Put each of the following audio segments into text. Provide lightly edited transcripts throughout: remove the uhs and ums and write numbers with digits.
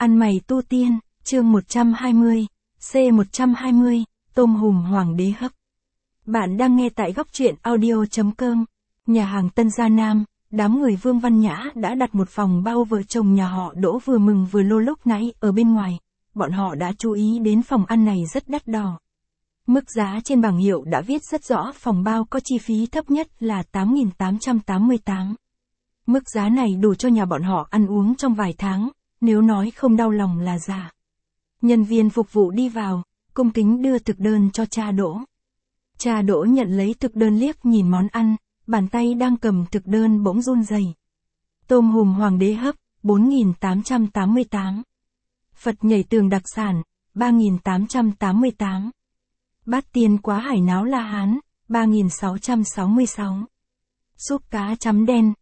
Ăn mày tu tiên, chương 120, C120, tôm hùm hoàng đế hấp. Bạn đang nghe tại góc truyện audio.com. Nhà hàng Tân Gia Nam, đám người Vương Văn Nhã đã đặt một phòng bao vợ chồng nhà họ Đỗ vừa mừng vừa lo lúc nãy ở bên ngoài. Bọn họ đã chú ý đến phòng ăn này rất đắt đỏ. Mức giá trên bảng hiệu đã viết rất rõ phòng bao có chi phí thấp nhất là 8.888. Mức giá này đủ cho nhà bọn họ ăn uống trong vài tháng, nếu nói không đau lòng là giả. Nhân viên phục vụ đi vào, cung kính đưa thực đơn cho cha Đỗ. Cha Đỗ nhận lấy thực đơn liếc nhìn món ăn, bàn tay đang cầm thực đơn bỗng run rẩy. Tôm hùm hoàng đế hấp, 4.888. Phật nhảy tường đặc sản, 3.888. Bát tiên quá hải náo La Hán, 3.666. Súp cá chấm đen,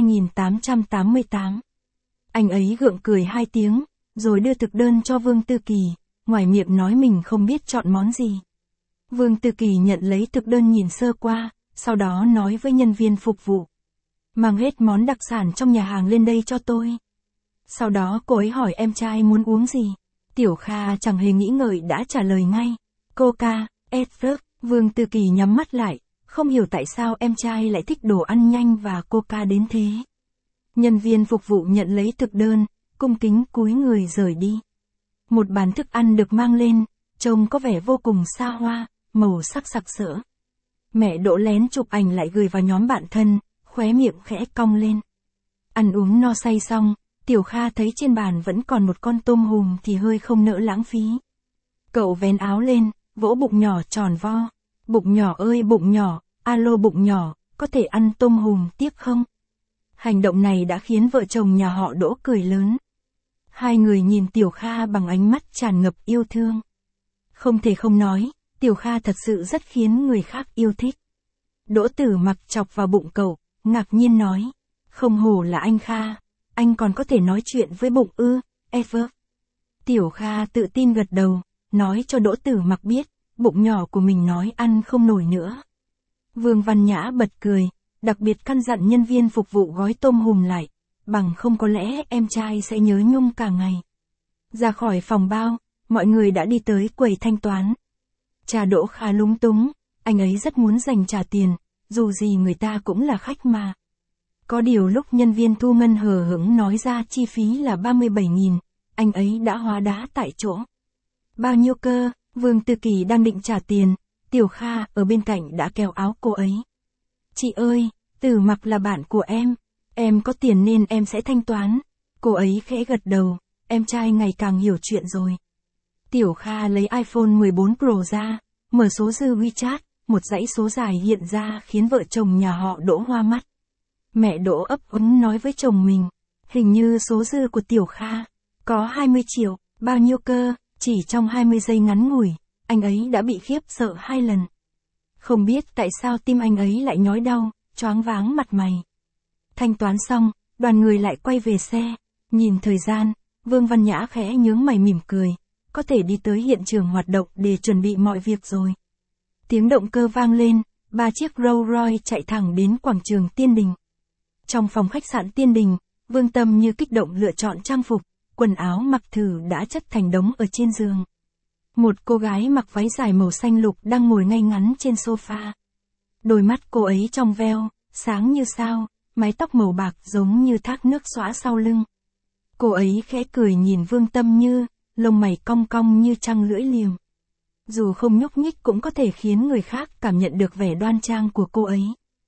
2.888. Anh ấy gượng cười 2 tiếng, rồi đưa thực đơn cho Vương Tư Kỳ, ngoài miệng nói mình không biết chọn món gì. Vương Tư Kỳ nhận lấy thực đơn nhìn sơ qua, sau đó nói với nhân viên phục vụ. Mang hết món đặc sản trong nhà hàng lên đây cho tôi. Sau đó cô ấy hỏi em trai muốn uống gì. Tiểu Kha chẳng hề nghĩ ngợi đã trả lời ngay. Coca, Edward. Vương Tư Kỳ nhắm mắt lại, không hiểu tại sao em trai lại thích đồ ăn nhanh và Coca đến thế. Nhân viên phục vụ nhận lấy thực đơn, cung kính cúi người rời đi. Một bàn thức ăn được mang lên, trông có vẻ vô cùng xa hoa, màu sắc sặc sỡ. Mẹ Đỗ lén chụp ảnh lại gửi vào nhóm bạn thân, khóe miệng khẽ cong lên. Ăn uống no say xong, Tiểu Kha thấy trên bàn vẫn còn một con tôm hùm thì hơi không nỡ lãng phí. Cậu vén áo lên, vỗ bụng nhỏ tròn vo. Bụng nhỏ ơi bụng nhỏ, alo bụng nhỏ, có thể ăn tôm hùm tiếp không? Hành động này đã khiến vợ chồng nhà họ Đỗ cười lớn. Hai người nhìn Tiểu Kha bằng ánh mắt tràn ngập yêu thương. Không thể không nói, Tiểu Kha thật sự rất khiến người khác yêu thích. Đỗ Tử Mặc chọc vào bụng cậu, ngạc nhiên nói. Không hổ là anh Kha, anh còn có thể nói chuyện với bụng ư, Ever. Tiểu Kha tự tin gật đầu, nói cho Đỗ Tử Mặc biết, bụng nhỏ của mình nói ăn không nổi nữa. Vương Văn Nhã bật cười, đặc biệt căn dặn nhân viên phục vụ gói tôm hùm lại, bằng không có lẽ em trai sẽ nhớ nhung cả ngày. Ra khỏi phòng bao, mọi người đã đi tới quầy thanh toán. Cha Đỗ khá lúng túng, anh ấy rất muốn dành trả tiền, dù gì người ta cũng là khách mà. Có điều lúc nhân viên thu ngân hờ hững nói ra chi phí là 37.000, anh ấy đã hóa đá tại chỗ. Bao nhiêu cơ? Vương Tư Kỳ đang định trả tiền, Tiểu Kha ở bên cạnh đã kéo áo cô ấy. Chị ơi, Tử Mặc là bạn của em có tiền nên em sẽ thanh toán. Cô ấy khẽ gật đầu, em trai ngày càng hiểu chuyện rồi. Tiểu Kha lấy iPhone 14 Pro ra, mở số dư WeChat, một dãy số dài hiện ra khiến vợ chồng nhà họ Đỗ hoa mắt. Mẹ Đỗ ấp úng nói với chồng mình, hình như số dư của Tiểu Kha có 20 triệu, bao nhiêu cơ? Chỉ trong 20 giây ngắn ngủi, anh ấy đã bị khiếp sợ 2 lần. Không biết tại sao tim anh ấy lại nhói đau, choáng váng mặt mày. Thanh toán xong, đoàn người lại quay về xe. Nhìn thời gian, Vương Văn Nhã khẽ nhướng mày mỉm cười. Có thể đi tới hiện trường hoạt động để chuẩn bị mọi việc rồi. Tiếng động cơ vang lên, 3 chiếc Rolls Royce chạy thẳng đến quảng trường Tiên Đình. Trong phòng khách sạn Tiên Đình, Vương Tâm như kích động lựa chọn trang phục. Quần áo mặc thử đã chất thành đống ở trên giường. Một cô gái mặc váy dài màu xanh lục đang ngồi ngay ngắn trên sofa. Đôi mắt cô ấy trong veo, sáng như sao, mái tóc màu bạc giống như thác nước xõa sau lưng. Cô ấy khẽ cười nhìn Vương Tâm Như, lông mày cong cong như trăng lưỡi liềm. Dù không nhúc nhích cũng có thể khiến người khác cảm nhận được vẻ đoan trang của cô ấy.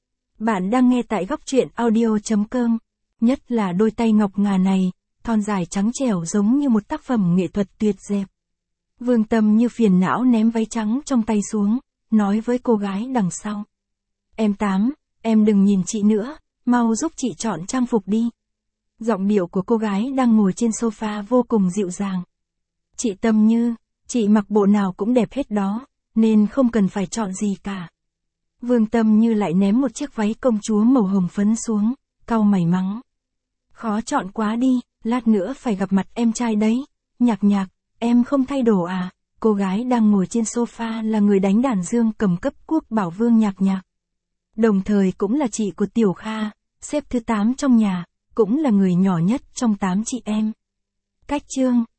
Bạn đang nghe tại góc truyện audio.com, nhất là đôi tay ngọc ngà này. Thon dài trắng trẻo giống như một tác phẩm nghệ thuật tuyệt đẹp. Vương Tâm Như phiền não ném váy trắng trong tay xuống, nói với cô gái đằng sau. Em đừng nhìn chị nữa, mau giúp chị chọn trang phục đi. Giọng điệu của cô gái đang ngồi trên sofa vô cùng dịu dàng. Chị Tâm Như, chị mặc bộ nào cũng đẹp hết đó, nên không cần phải chọn gì cả. Vương Tâm Như lại ném một chiếc váy công chúa màu hồng phấn xuống, cau mày mắng. Khó chọn quá đi. Lát nữa phải gặp mặt em trai đấy. Nhạc, em không thay đồ à? Cô gái đang ngồi trên sofa là người đánh đàn dương cầm cấp quốc bảo Vương Nhạc. Đồng thời cũng là chị của Tiểu Kha, xếp thứ 8 trong nhà, cũng là người nhỏ nhất trong 8 chị em. cách chương.